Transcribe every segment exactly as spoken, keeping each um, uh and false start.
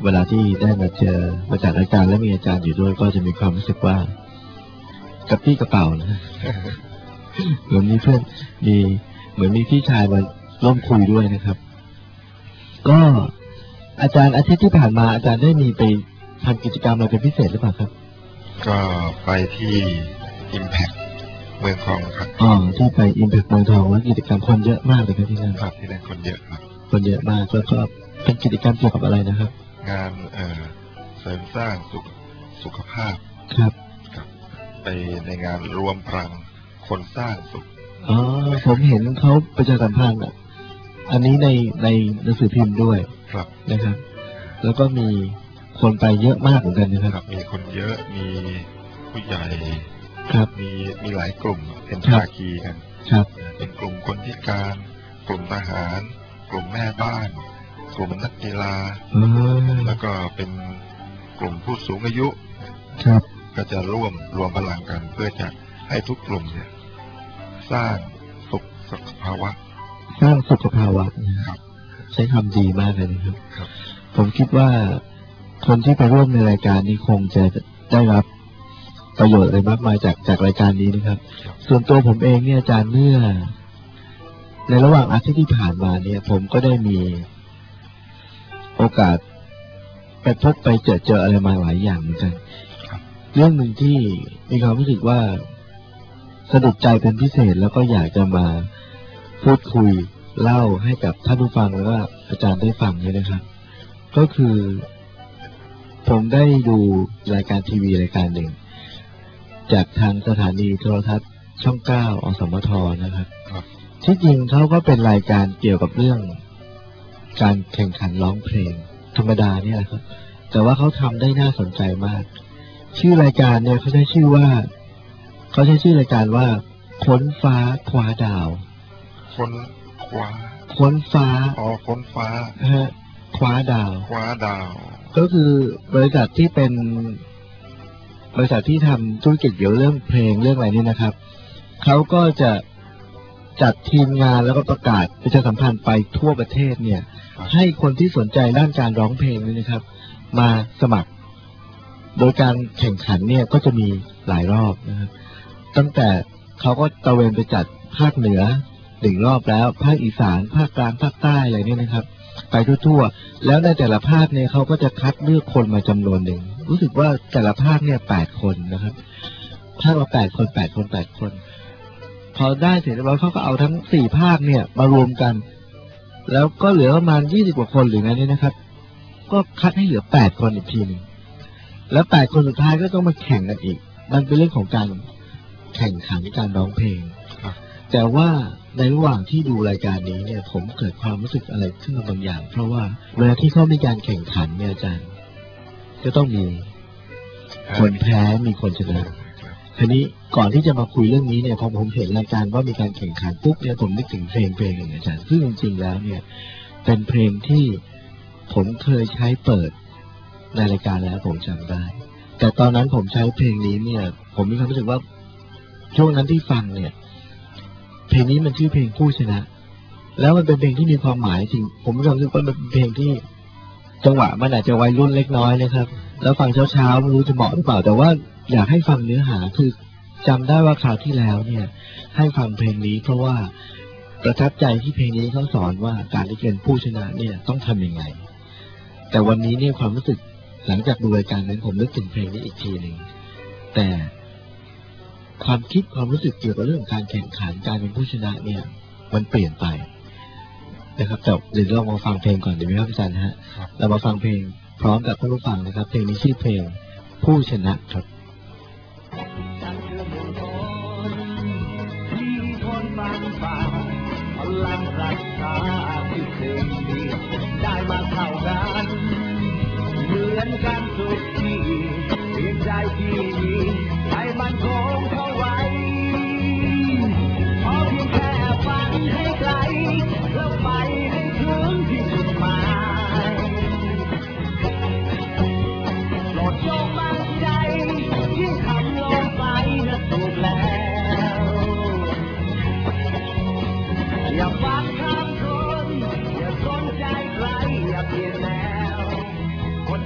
เวลาที่ได้มาเจอมาจัดรายการแล้วมีอาจารย์อยู่ด้วยก็จะมีความรู้สึกว่ากับพี่กระเป๋านะ เหมือนมีเพื่อนมีเหมือนมีพี่ชายมาร่วมคุยด้วยนะครับก็อาจารย์อาทิตย์ที่ผ่านมาอาจารย์ได้มีไปทำกิจกรรมอะไรเป็นพิเศษหรือเปล่าครับก็ไปที่ Impact เมืองทองครับอ๋อที่ไป Impact เมืองทองแล้วกิจกรรมคนเยอะมากเลยครับที่นั่นครับที่นั่นคนเยอะครับคนเยอะมากแล้วก็เป็นกิจกรรมเกี่ยวกับอะไรนะครับงานเอ่อเสริมสร้างสุขสุขภาพครับครับไปในงานรวมพลังคนสร้างสุขอ๋อผมเห็นเขาประชาสัมพันธ์อ่ะอันนี้ในในหนังสือพิมพ์ด้วยครับนะครับแล้วก็มีคนไปเยอะมากเหมือนกันนะครับมีคนเยอะมีผู้ใหญ่ครับมีมีหลายกลุ่มเป็นภาคีกันครับเป็นกลุ่มคนพิการกลุ่มทหารกลุ่มแม่บ้านกลุ่มนักกีฬาแล้วก็เป็นกลุ่มผู้สูงอายุครับก็จะร่วมรวมพลังกันเพื่อจะให้ทุกกลุ่มเนี่ยสร้างสุขสุขภาวะสร้างสุขภาวะนะครับใช้คำดีมากเลยนะครับผมคิดว่าคนที่ไปร่วมในรายการนี้คงจะได้รับประโยชน์อะไรมากมายจากจากรายการนี้นะครับส่วนตัวผมเองเนี่ยอาจารย์เมื่อในระหว่างอาทิตย์ที่ผ่านมาเนี่ยผมก็ได้มีโอกาสไปพบไปเจอเจออะไรมาหลายอย่างเหมือนกันเรื่องหนึ่งที่มีความรู้สึกว่าสะดุดใจเป็นพิเศษแล้วก็อยากจะมาพูดคุยเล่าให้กับท่านผู้ฟังแล้วก็อาจารย์ได้ฟังเนี่ยนะครับก็คือผมได้ดูรายการทีวีรายการหนึ่งจากทางสถานีโทรทัศน์ช่องเก้าอสมทนะครับที่จริงเขาก็เป็นรายการเกี่ยวกับเรื่องการแข่งขันร้องเพลงธรรมดาเนี่ยแหละครับแต่ว่าเขาทำได้น่าสนใจมากชื่อรายการเนี่ยเขาใช้ชื่อว่าเขาใช้ชื่อรายการว่าค้นฟ้าคว้าดาวค้นคว้าค้นฟ้าอ๋อค้นฟ้าฮะคว้าดาวคว้าดาวก็คือบริษัทที่เป็นบริษัทที่ทำธุรกิจเกี่ยวเรื่องเพลงเรื่องอะไรนี่นะครับเขาก็จะจัดทีมงานแล้วก็ประกาศประชาสัมพันธ์ไปทั่วประเทศเนี่ยให้คนที่สนใจด้านการร้องเพลงนี่นะครับมาสมัครโดยการแข่งขันเนี่ยก็จะมีหลายรอบนะครับตั้งแต่เขาก็ตะเวนไปจัดภาคเหนือหนึ่งรอบแล้วภาคอีสานภาคกลางภาคใต้อะไรเนี่ยนะครับไปทั่วๆแล้วในแต่ละภาคเนี่ยเขาก็จะคัดเลือกคนมาจำนวนหนึ่งรู้สึกว่าแต่ละภาคเนี่ยแปดคนนะครับภาคละแปดคนแปดคนแปดคนพอได้เสร็จแล้วเขาก็เอาทั้งสี่ภาคเนี่ยมารวมกันแล้วก็เหลือประมาณยี่สิบกว่าคนหรือไงนี่นะครับก็คัดให้เหลือแปดคนอีกทีนึงแล้วแปดคนสุดท้ายก็ต้องมาแข่งกันอีกมันเป็นเรื่องของการแข่งขันการร้องเพลงแต่ว่าในระหว่างที่ดูรายการนี้เนี่ยผมเกิดความรู้สึกอะไรขึ้นมาบางอย่างเพราะว่าเวลาที่เขามีการแข่งขันเนี่ยอาจารย์ก็ต้องมีคนแพ้มีคนชนะทีนี้ก่อนที่จะมาคุยเรื่องนี้เนี่ยพอผมเห็นรายการว่ามีการแข่งขันปุ๊บเนี่ยผมนึกถึงเพลงเพลงหนึ่งอาจารย์ซึ่งจริงๆแล้วเนี่ยเป็นเพลงที่ผมเคยใช้เปิดในรายการแล้วผมจำได้แต่ตอนนั้นผมใช้เพลงนี้เนี่ยผมมีความรู้สึกว่าช่วงนั้นที่ฟังเนี่ยเพลงนี้มันชื่อเพลงผู้ชนะแล้วมันเป็นเพลงที่มีความหมายจริงผมมีความรู้สึกว่ามันเป็นเพลงที่จังหวะมันอาจจะวัยรุ่นเล็กน้อยนะครับแล้วฟังเช้าๆไม่รู้จะเหมาะหรือเปล่าแต่ว่าอยากให้ฟังเนื้อหาคือจำได้ว่าคราวที่แล้วเนี่ยให้ฟังเพลงนี้เพราะว่าประทับใจที่เพลงนี้เขาสอนว่าการที่เป็นผู้ชนะเนี่ยต้องทำยังไงแต่วันนี้เนี่ยความรู้สึกหลังจากดูรายการนั้นผมนึกถึงเพลงนี้อีกทีหนึ่งแต่ความคิดความรู้สึกเกี่ยวกับเรื่องการแข่งขันการเป็นผู้ชนะเนี่ยมันเปลี่ยนไปนะครับแต่เดี๋ยวเรามาฟังเพลงก่อนดีไหมครับอาจารย์ฮะเรามาฟังเพลงพร้อมกับท่านผู้ฟังนะครับเพลงนี้ชื่อเพลงผู้ชนะครับพลังรักษาที่เคยมีได้มาเข้ากันเหมือนกันทุกทีเพียงใจที่มีให้มันคงเข้าไว้พอเพียงแค่ฝันให้ไกลแล้วไปให้ถึงที่จุดหมายโปรดจงมั่นใจที่ทำลงไปนะถูกแล้วอย่าฟังคำคนอย่าสนใจใครอย่าเปลี่ยนแนวคน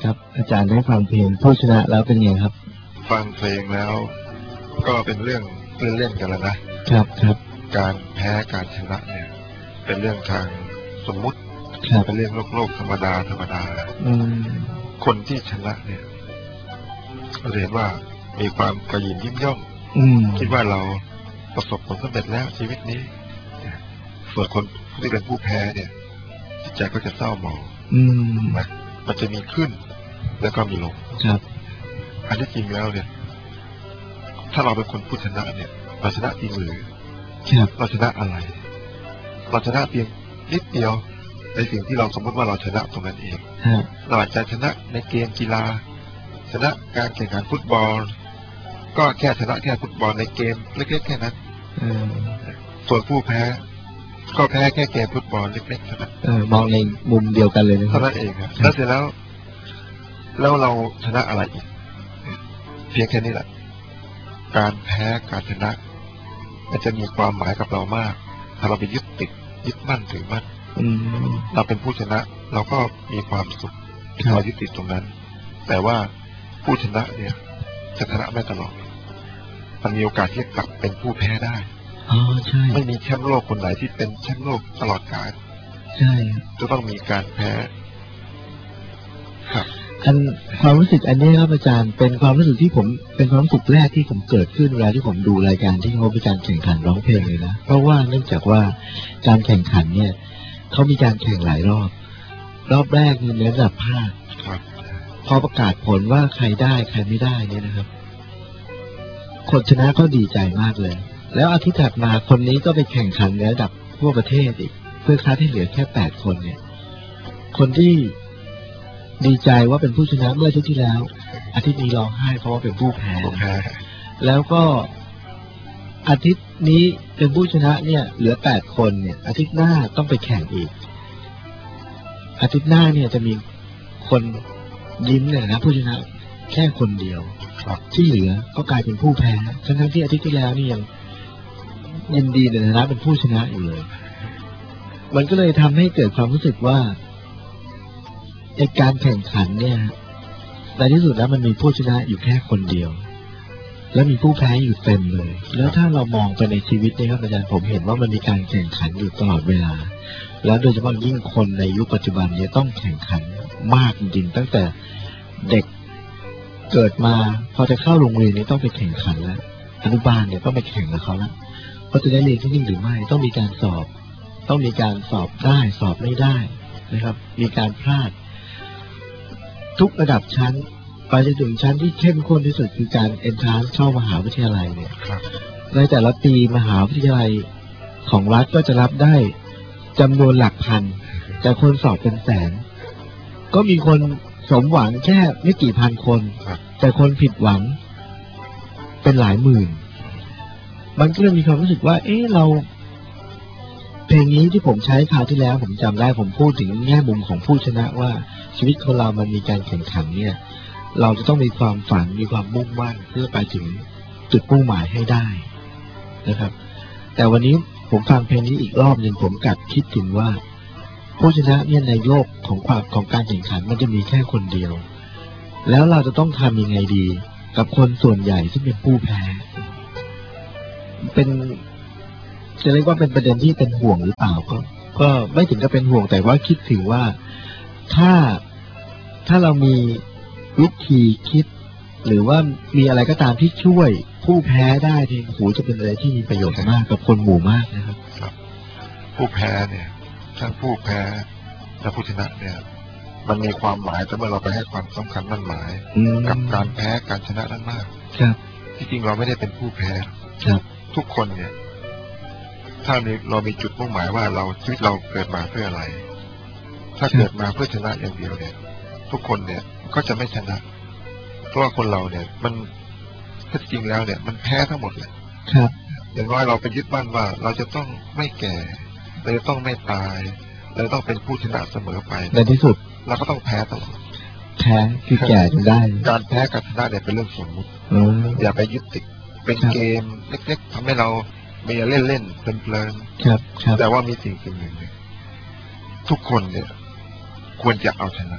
ครับอาจารย์ได้ฟังเพลงผู้ชนะแล้วเป็นไงครับฟังเพลงแล้วก็เป็นเรื่องเล่นๆกันแล้วนะครับครับการแพ้การชนะเนี่ยเป็นเรื่องทางสมมุติเป็นเรื่องโลกโลกธรรมดาธรรมดาอืมคนที่ชนะเนี่ยเรียนว่ามีความกระยิมยิ้มย่องคิดว่าเราประสบผลสำเร็จแล้วชีวิตนี้ส่วนคนที่เป็นผู้แพ้เนี่ยจิตใจก็จะเศร้าหมองนะมันจะมีขึ้นแล้วก็มีลงครับอันที่จริงแล้วเนี่ยถ้าเราเป็นคนผู้ชนะเนี่ยเราชนะจริงหรือเราชนะอะไรเราชนะเพียงนิดเดียวในสิ่งที่เราสมมติว่าเราชนะตรงนั้นเองเราอาจจะชนะในเกมกีฬาชนะการแข่งขันฟุตบอลก็แค่ชนะแค่ฟุตบอลในเกมเล็กๆแค่นั้นส่วนผู้แพ้ก็แพ้แค่เกมฟุตบอลเล็กๆเท่านั้นมองในมุมเดียวกันเลยนะเท่านั้นเองครับแล้วเสร็จแล้วแล้วเราชนะอะไรอีกเพียงแค่นี้แหละการแพ้การชนะมันจะมีความหมายกับเรามากถ้าเราไปยึดติดยึดมั่นถือมั่นเราเป็นผู้ชนะเราก็มีความสุขเรายึดติดตรงนั้นแต่ว่าผู้ชนะเนี่ยจะชนะไม่ตลอดมันมีโอกาสที่จะกลับเป็นผู้แพ้ได้อ๋อใช่ไม่มีแชมป์โลกคนไหนที่เป็นแชมป์โลกตลอดกาลใช่จะต้องมีการแพ้ครับอันความรู้สึกอันนี้ครับอาจารย์เป็นความรู้สึกที่ผมเป็นความรู้สึกแรกที่ผมเกิดขึ้นเวลาที่ผมดูรายการที่เขามีการแข่งขันร้องเพลงเลยนะเพราะว่าเนื่องจากว่าการแข่งขันเนี่ยเขามีการแข่งหลายรอบรอบแรกมีในระดับภาคพอประกาศผลว่าใครได้ใครไม่ได้เนี่ยนะครับคนชนะก็ดีใจมากเลยแล้วอาทิตย์ถัดมาคนนี้ก็ไปแข่งขันในระดับทั่วประเทศอีกเพื่อคัดให้เหลือแค่แปดคนเนี่ยคนที่ดีใจว่าเป็นผู้ชนะเมื่ออาทิตย์ที่แล้วอาทิตย์นี้ร้องไห้เพราะว่าเป็นผู้แพ้แล้วก็อาทิตย์นี้เป็นผู้ชนะเนี่ยเหลือแปดคนเนี่ยอาทิตย์หน้าต้องไปแข่งอีกอาทิตย์หน้าเนี่ยจะมีคนยิ้มเนี่ยนะผู้ชนะแค่คนเดียวที่เหลือก็กลายเป็นผู้แพ้ทั้งที่อาทิตย์ที่แล้วนี่ยังยินดีในฐานะเป็นผู้ชนะอยู่เลยมันก็เลยทำให้เกิดความรู้สึกว่าในการแข่งขันเนี่ยในที่สุดแล้วมันมีผู้ชนะอยู่แค่คนเดียวแล้วมีผู้แพ้อยู่เต็มเลยแล้วถ้าเรามองไปในชีวิตนี่ครับอาจารย์ผมเห็นว่ามันมีการแข่งขันอยู่ตลอดเวลาแล้วโดยเฉพาะยิ่งคนในยุคปัจจุบันเนี่ยต้องแข่งขันมากจริงๆตั้งแต่เด็กเกิดมาพอจะเข้าโรงเรียนนี่ต้องไปแข่งขันแล้วอนุบาลเนี่ยต้องไปแข่งกับเขาแล้วว่าจะได้เรียนที่นี่หรือไม่ต้องมีการสอบต้องมีการสอบได้สอบไม่ได้นะครับมีการพลาดทุกระดับชั้นไปจนถึงชั้นที่เข้มข้นที่สุดคือการเอนทรานซ์เข้ามหาวิทยาลัยเนี่ยในแต่ละปีมหาวิทยาลัยของรัฐก็จะรับได้จำนวนหลักพันแต่คนสอบเป็นแสนก็มีคนสมหวังแค่ไม่กี่พันคนแต่คนผิดหวังเป็นหลายหมื่นมันก็เลยมีความรู้สึกว่าเอ๊ะเราเพลงนี้ที่ผมใช้คราวที่แล้วผมจำได้ผมพูดถึงแง่มุมของผู้ชนะว่าชีวิตของเรามันมีการแข่งขันเนี่ยเราจะต้องมีความฝันมีความมุ่งมั่นเพื่อไปถึงจุดมุ่งหมายให้ได้นะครับแต่วันนี้ผมฟังเพลงนี้อีกรอบหนึ่งผมกลับคิดถึงว่าผู้ชนะเนี่ยในโลกของความของการแข่งขันมันจะมีแค่คนเดียวแล้วเราจะต้องทำยังไงดีกับคนส่วนใหญ่ที่เป็นผู้แพ้เป็นจะเรียกว่าเป็นประเด็นที่เป็นห่วงหรือเปล่าก็ก็ไม่ถึงกับเป็นห่วงแต่ว่าคิดถึงว่าถ้าถ้าเรามีวิธีคิดหรือว่ามีอะไรก็ตามที่ช่วยผู้แพ้ได้เนี่ยโหจะเป็นอะไรที่มีประโยชน์มากกับคนหมู่มากนะครับครับผู้แพ้เนี่ยทั้งผู้แพ้และผู้ชนะเนี่ยมันมีความหมายแต่เมื่อเราไปให้ความสำคัญมั่นหมายกับการแพ้การชนะนั้นมากครับที่จริงเราไม่ได้เป็นผู้แพ้ครับทุกคนเนี่ยถ้าเรามีจุดมุ่งหมายว่าเราชีวิตเราเกิดมาเพื่ออะไรถ้าเกิดมาเพื่อชนะอย่างเดียวเนี่ยทุกคนเนี่ยก็จะไม่ชนะเพราะว่าคนเราเนี่ยมันถ้าจริงแล้วเนี่ยมันแพ้ทั้งหมดเลยครับอย่างน้อยเราไปยึดมั่นว่าเราจะต้องไม่แก่เราจะต้องไม่ตายเราต้องเป็นผู้ชนะเสมอไปในที่สุดเราก็ต้องแพ้ตลอดแพ้คือแก่จนได้การแพ้กับชนะเนี่ยเป็นเรื่องสมมุติอย่าไปยึดติดเป็นเกมเล็กๆทำให้เรามีเล่นเล่นเพลินๆแต่ว่ามีสิ่งสิ่งหนึ่งทุกคนเนี่ยควรจะเอาชนะ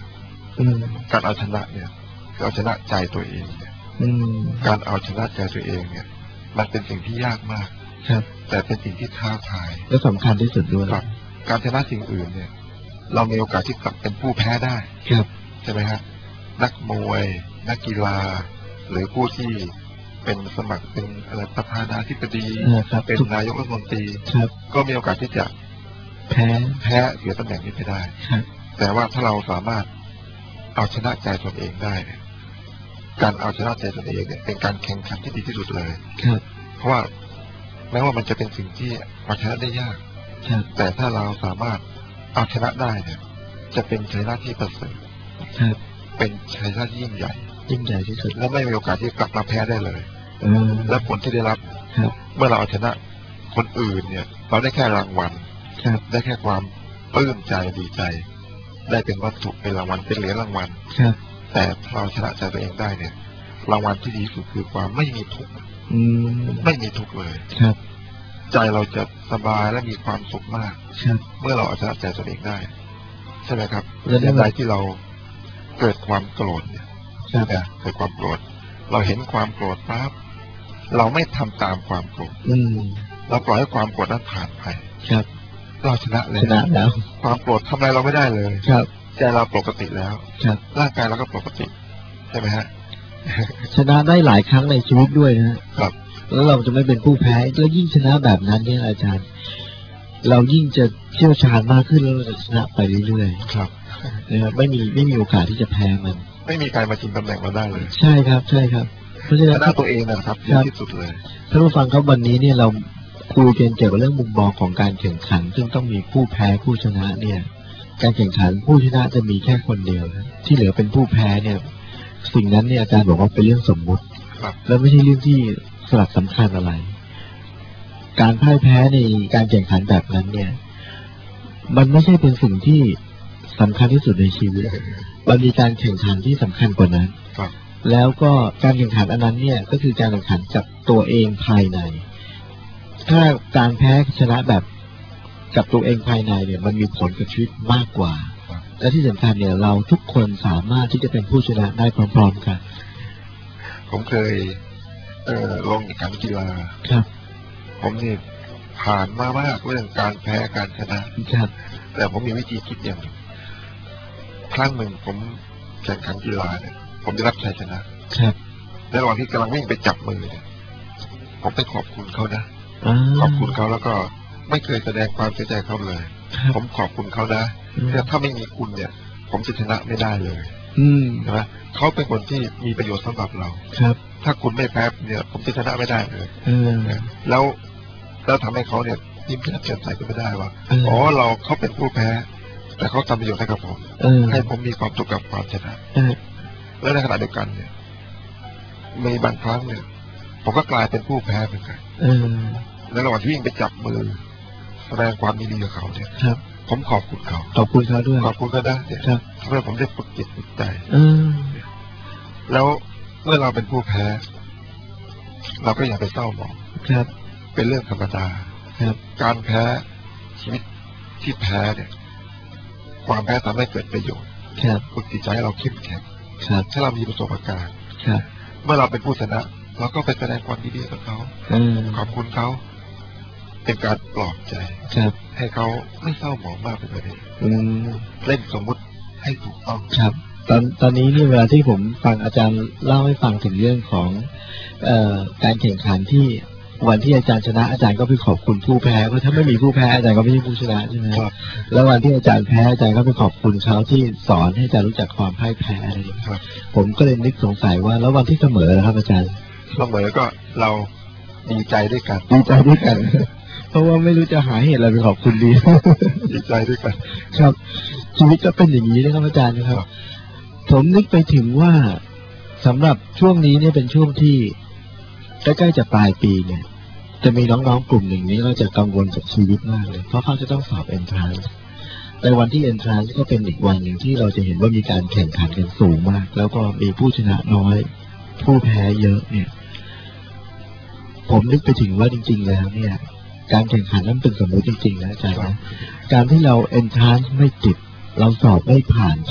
อืมการเอาชนะเนี่ยคือเอาชนะใจตัวเองเนี่ยอืมการเอาชนะใจตัวเองเนี่ยมันเป็นสิ่งที่ยากมากครับแต่เป็นสิ่งที่ท้าทายและสำคัญที่สุดด้วยครับ การชนะสิ่งอื่นเนี่ยเรามีโอกาสที่กลับเป็นผู้แพ้ได้ครับใช่ไหมฮะนักมวยนักกีฬาหรือผู้ที่เป็นสมัครเป็นอะไรประธานาธิบดีเออครับเป็นนายกรัฐมนตรีครับก็มีโอกาสที่จะแพ้แพ้เสียตำแหน่งนี้ไปได้ครับแต่ว่าถ้าเราสามารถเอาชนะใจตนเองได้เนี่ยการเอาชนะใจตนเองเนี่ยเป็นการแข่งขันที่ดีที่สุดเลยครับเพราะว่าแม้ว่ามันจะเป็นสิ่งที่เอาชนะได้ยากครับแต่ถ้าเราสามารถเอาชนะได้เนี่ยจะเป็นชัยชนะที่ประเสริฐครับเป็นชัยชนะที่ยิ่งใหญ่ยิ่งใหญ่ที่สุดและไม่มีโอกาสที่กลับมาแพ้ได้เลยเออและผลที่ได้รับครับเมื่อเราเอาชนะคนอื่นเนี่ยเราได้แค่รางวัลครับได้แค่ความปลื้มใจดีใจ ได้เป็นวัตถุเป็นรางวัลเป็นเหรียญรางวัลครับแต่ถ้าเราชนะใจตัวเองได้เนี่ยรางวัลที่ดีที่สุดคือความไม่มีทุกข์อืมไม่มีทุกข์เลยครับใจเราจะสบายและมีความสุขมากครับเมื่อเราเอาชนะใจตัวเองได้ใช่ไหมครับแล้วได้ในไหมใดที่เราเกิดความโกรธเนี่ยครับนะเกิดความโกรธเราเห็นความโกรธปั๊บเราไม่ทำตามความโกรธอืมเราปล่อยให้ความโกรธนั้นผ่านไปครับเราชนะแล้ชวนะแล้วความโกรธทำอะไรเราไม่ได้เลยครับใจเราปกติแล้วครับร่างกายเราก็ปกติใช่ไหมฮะชนะได้หลายครั้งในชีวิตด้วยนะครับ แล้วเราจะไม่เป็นผู้แพ้แล้วยิ่งชนะแบบนั้นเนี่ยอาจารย์ เรายิ่งจะเชี่ยวชาญมากขึ้นแล้วเราจะชนะไปเรื่อยครับๆนะครับไม่มีไม่มีโอกาสที่จะแพ้มันไม่มีใครมาชิงตำแหน่งเราได้เลยใช่ครับ ใช่ครับ เพราะฉะชนั้นนะตัวเองนะครับดีครับที่สุดเลยท่านผู้ฟังครับวันนี้เนี่ยเราคุยกันเกี่ยวกับเรื่องมุมมองของการแข่งขัน ซึ่งต้องมีผู้แพ้ผู้ชนะเนี่ย การแข่งขันผู้ชนะจะมีแค่คนเดียวนะที่เหลือเป็นผู้แพ้เนี่ย สิ่งนั้นเนี่ยอาจารย์บอกว่าเป็นเรื่องสมมุติครับแล้วไม่ใช่เรื่องที่สลักสำคัญอะไร การพ่ายแพ้ในการแข่งขันแบบนั้นเนี่ย มันไม่ใช่เป็นสิ่งที่สำคัญที่สุดในชีวิตมันมีการแข่งขันที่สำคัญกว่านั้นครับแล้วก็การแข่งขันอันนั้นเนี่ยก็คือการแข่งขันกับตัวเองภายใน ถ้าการแพ้ชนะแบบกับตัวเองภายในเนี่ย มันมีผลกับชีวิตมากกว่าครับและที่สำคัญเนี่ยเราทุกคนสามารถที่จะเป็นผู้ชนะได้พร้อมๆกันผมเคย เอ่อลงแข่งขันกีฬาครับผมนี่ผ่านมามากเรื่องการแพ้การชนะครับแต่ผมมีวิธีคิดอย่างหนึ่งครั้งหนึ่งผมแข่งขันกีฬาเนี่ย ผมได้รับชัยชนะครับ ในระหว่างที่กำลังวิ่งไปจับมือเนี่ยผมไปขอบคุณเขานะอ่าขอบคุณเขาแล้วก็ไม่เคยแสดงความเสียใจเขาเลยครับผมขอบคุณเขานะอืมเพราะถ้าไม่มีคุณเนี่ย ผมจะชนะไม่ได้เลยอืมใช่ไหมเขาเป็นคนที่มีประโยชน์สำหรับเราครับถ้าคุณไม่แพ้เนี่ย ผมจะชนะไม่ได้เลยเออแล้วแล้วทำให้เขาเนี่ยยิ้มแย้มแจ่มใสก็ไม่ได้ว่าเอออ๋อเราเขาเป็นผู้แพ้ แต่เขาทำประโยชน์ให้กับผมเออให้ผมมีความสุขกับความชนะเออและในขณะเดียวกันเนี่ยมีบางครั้งเนี่ย ผมก็กลายเป็นผู้แพ้เหมือนกันเออในระหว่างที่วิ่งไปจับมือแสดงความยินดีกับเขาเนี่ยครับผมขอบคุณเขาขอบคุณเขาด้วยขอบคุณก็ได้เนี่ยครับทำให้ผมได้ฝึกจิตฝึกใจเออแล้วเมื่อเราเป็นผู้แพ้ เราก็อย่าไปเศร้าหมองครับเป็นเรื่องธรรมดาครับการแพ้ชีวิตที่แพ้เนี่ย ความแพ้ทำให้เกิดประโยชน์ครับฝึกจิตใจให้เราเข้มแข็งครับถ้าเรามีประสบการณ์ครับเมื่อเราเป็นผู้ชนะ เราก็ไปแสดงความยินดีกับเขาเออขอบคุณเขาเป็นการปลอบใจครับให้เขาไม่เศร้าหมองมากไปกว่านี้อืมเล่นสมมุติให้ถูกต้องครับ ตอนตอนนี้นี่เวลาที่ผมฟังอาจารย์เล่าให้ฟังถึงเรื่องของเอ่อการแข่งขันที่วันที่อาจารย์ชนะอาจารย์ก็ไปขอบคุณผู้แพ้เพราะถ้าไม่มีผู้แพ้อาจารย์ก็ไม่ใช่ผู้ชนะใช่ไหมครับแล้ววันที่อาจารย์แพ้อาจารย์ก็ไปขอบคุณเขาที่สอนให้อาจารย์รู้จักความพ่ายแพ้อะไรอย่างเงี้ยครับผมก็เลยนึกสงสัยว่าแล้ววันที่เสมอนะครับอาจารย์เสมอก็เราดีใจด้วยกันดีใจด้วยกัน เพราะว่าไม่รู้จะหาเหตุอะไรไปขอบคุณดีดีใจด้วยกันครับชีวิตก็เป็นอย่างนี้นะครับอาจารย์นะครับครับผมนึกไปถึงว่าสำหรับช่วงนี้เนี่ยเป็นช่วงที่ใกล้ๆจะปลายปีเนี่ย จะมีน้องๆกลุ่มหนึ่งนี้ก็จะกังวลกับชีวิตมากเลยเพราะเขาจะต้องสอบเอนทรานซ์ในวันที่เอนทรานซ์ก็เป็นอีกวันหนึ่งที่เราจะเห็นว่ามีการแข่งขันกันสูงมาก แล้วก็มีผู้ชนะน้อย ผู้แพ้เยอะเนี่ย ผมนึกไปถึงว่าจริงๆแล้วเนี่ย การแข่งขันนั้นเป็นสมมติจริงๆนะอาจารย์นะการที่เราเอนทรานซ์ไม่ติด เราสอบไม่ผ่านเข้า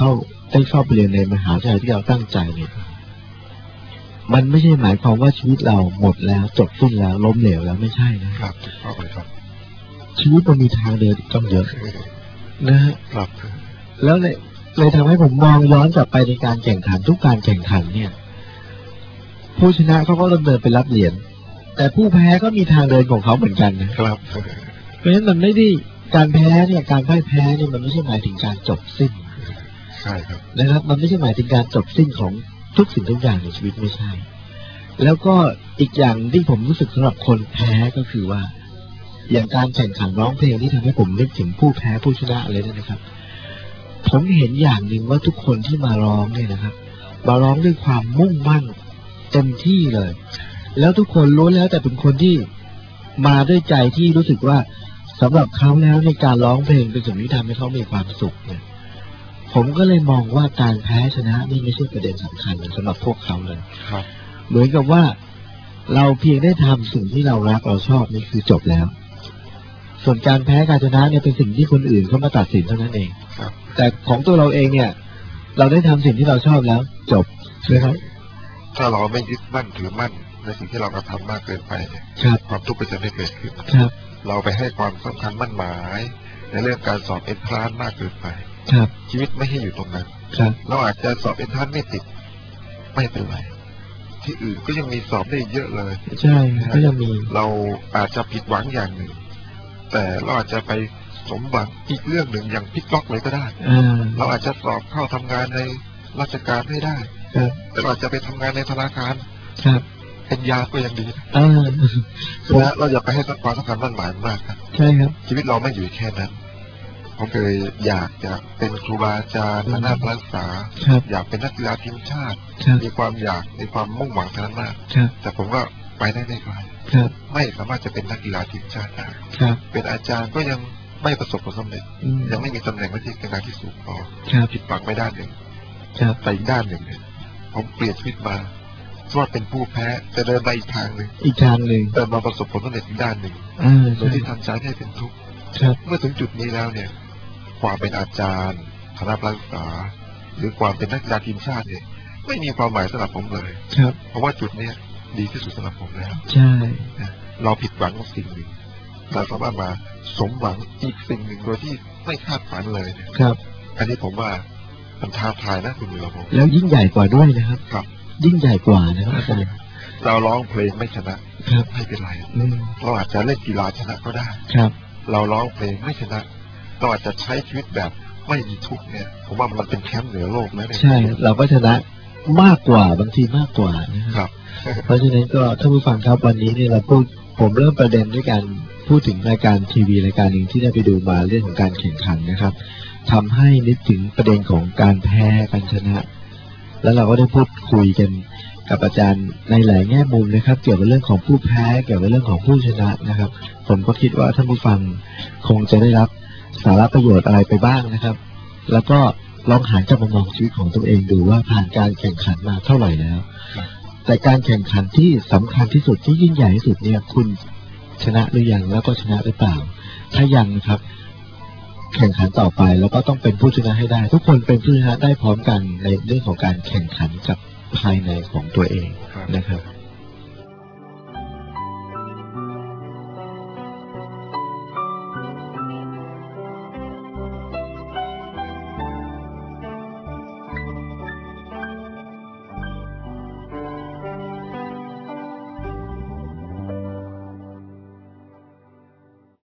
ได้เข้าไปเรียนในมหาวิทยาลัยที่เราตั้งใจเนี่ยมันไม่ใช่หมายความว่าชีวิตเราหมดแล้วจบสิ้นแล้วล้มเหลวแล้วไม่ใช่นะครับถูกต้องเลยครับชีวิตมันมีทางเดินต้องเยอะนะฮะครับแล้วเลยเลยทำให้ผมมองย้อนกลับไปในการแข่งขันทุกการแข่งขันเนี่ยผู้ชนะเขาก็ดำเนินไปรับเหรียญแต่ผู้แพ้ก็มีทางเดินของเขาเหมือนกันนะครับเพราะฉะนั้นมันไม่ได้การแพ้เนี่ยการพ่ายแพ้เนี่ยมันไม่ใช่หมายถึงการจบสิ้นใช่ครับนะครับมันไม่ใช่หมายถึงการจบสิ้นของทุกสิ่งทุกอย่างในชีวิตไม่ใช่แล้วก็อีกอย่างที่ผมรู้สึกสำหรับคนแพ้ก็คือว่าอย่างการแข่งขันร้องเพลงที่ทำให้ผมนึกถึงผู้แพ้ผู้ชนะอะไรนั่นนะครับผมเห็นอย่างหนึ่งว่าทุกคนที่มาร้องเนี่ยนะครับมาร้องด้วยความมุ่งมั่นเต็มที่เลยแล้วทุกคนรู้แล้วแต่เป็นคนที่มาด้วยใจที่รู้สึกว่าสำหรับเขาแล้วในการร้องเพลงเป็นสิ่งที่ทำให้เขามีความสุขเนี่ยผมก็เลยมองว่าการแพ้ชนะนี่ไม่ใช่ประเด็นสำคัญสำหรับพวกเขาเลยครับเหมือนกับว่าเราเพียงได้ทำสิ่งที่เรารักเราชอบนี่คือจบแล้วส่วนการแพ้การชนะเนี่ยเป็นสิ่งที่คนอื่นเขามาตัดสินเท่านั้นเองแต่ของตัวเราเองเนี่ยเราได้ทำสิ่งที่เราชอบแล้วจบใช่ไหมครับถ้าเราไม่ยึดมั่นถือมั่นในสิ่งที่เรากระทำมากเกินไปเนี่ยความทุกข์ก็จะไม่เกิดขึ้นเราไปให้ความสำคัญมั่นหมายในเรื่องการสอบเอ็นทรานซ์มากเกินไปชีวิตไม่ให้อยู่ตรงนั้นเราอาจจะสอบเอ็นทรานซ์ไม่ติดไม่เป็นไรที่อื่นก็ยังมีสอบได้เยอะเลยใช่ก็ยังมีเราอาจจะผิดหวังอย่างหนึ่งแต่เราอาจจะไปสมหวังอีกเรื่องหนึ่งอย่างพลิกล็อกเลยก็ได้เราอาจจะสอบเข้าทำงานในราชการไม่ได้แต่เราจะไปทำงานในธนาคารเป็นยาก็ยังดีนะเราอย่าไปให้ความสำคัญมั่นหมายมากครับใช่ครับชีวิตเราไม่อยู่แค่นั้นผมเคยอยากจะเป็นครูบาอาจารย์คณะรักษาอยากเป็นนักกีฬาทีมชาติมีความอยากมีความมุ่งหวังทั้งนั้นมากแต่ผมก็ไปได้ไม่ไกลไม่สามารถจะเป็นนักกีฬาทีมชาติได้เป็นอาจารย์ก็ยังไม่ประสบผลสำเร็จยังไม่มีตำแหน่งหน้าที่การงานที่สูงพอผิดหวังไม่ด้านหนึ่งแต่อีกด้านหนึ่งเนี่ยผมเปลี่ยนชีวิตมาว่าเป็นผู้แพ้จะเดินไปอีกทางหนึ่งอีกทางหนึ่งแต่มาประสบผลสำเร็จอีกด้านหนึ่งโดยที่ทำใจให้เป็นทุกข์เมื่อถึงจุดนี้แล้วเนี่ยความเป็นอาจารย์คณะรักษาหรือความเป็นนักกีฬาทีมชาติเนี่ยไม่มีความหมายสำหรับผมเลยเพราะว่าจุดนี้ดีที่สุดสำหรับผมแล้วใช่เราผิดหวังสิ่งหนึ่งเราสามารถมาสมหวังอีกสิ่งหนึ่งโดยที่ไม่คาดฝันเลยครับอันนี้ผมว่ามันท้าทายนะคุณวิรพงศ์แล้วยิ่งใหญ่กว่าด้วยนะครับครับยิ่งใหญ่กว่านะครับอาจารย์เราร้องเพลงไม่ชนะครับไม่เป็นไรเราอาจจะเล่นกีฬาชนะก็ได้ครับเราร้องเพลงไม่ชนะเราอาจจะใช้ชีวิตแบบไม่มีทุกข์เนี่ยผมว่ามันเป็นแชมป์เหนือโลกแล้วใช่เราก็ชนะมากกว่าบางทีมากกว่านะครับเพราะฉะนั้นก็ท่านผู้ฟังครับวันนี้เนี่ยเราพูดผมเริ่มประเด็นด้วยการพูดถึงรายการทีวีรายการหนึ่งที่ได้ไปดูมาเรื่องของการแข่งขันนะครับทำให้นึกถึงประเด็นของการแพ้การชนะแล้วเราก็ได้พูดคุยกันกับอาจารย์ในหลายแง่มุมนะครับเกี่ยวกับเรื่องของผู้แพ้เกี่ยวกับเรื่องของผู้ชนะนะครับผมก็คิดว่าท่านผู้ฟังคงจะได้รับสาระประโยชน์อะไรไปบ้างนะครับแล้วก็ลองหันกลับมามองชีวิตของตัวเองดูว่าผ่านการแข่งขันมาเท่าไหร่แล้วแต่การแข่งขันที่สำคัญที่สุดที่ยิ่งใหญ่ที่สุดเนี่ยคุณชนะหรือยังแล้วก็ชนะหรือเปล่าถ้ายังนะครับแข่งขันต่อไปแล้วก็ต้องเป็นผู้ชนะให้ได้ทุกคนเป็นผู้ชนะได้พร้อมกันในเรื่องของการแข่งขันกับภายในของตัวเองนะครับ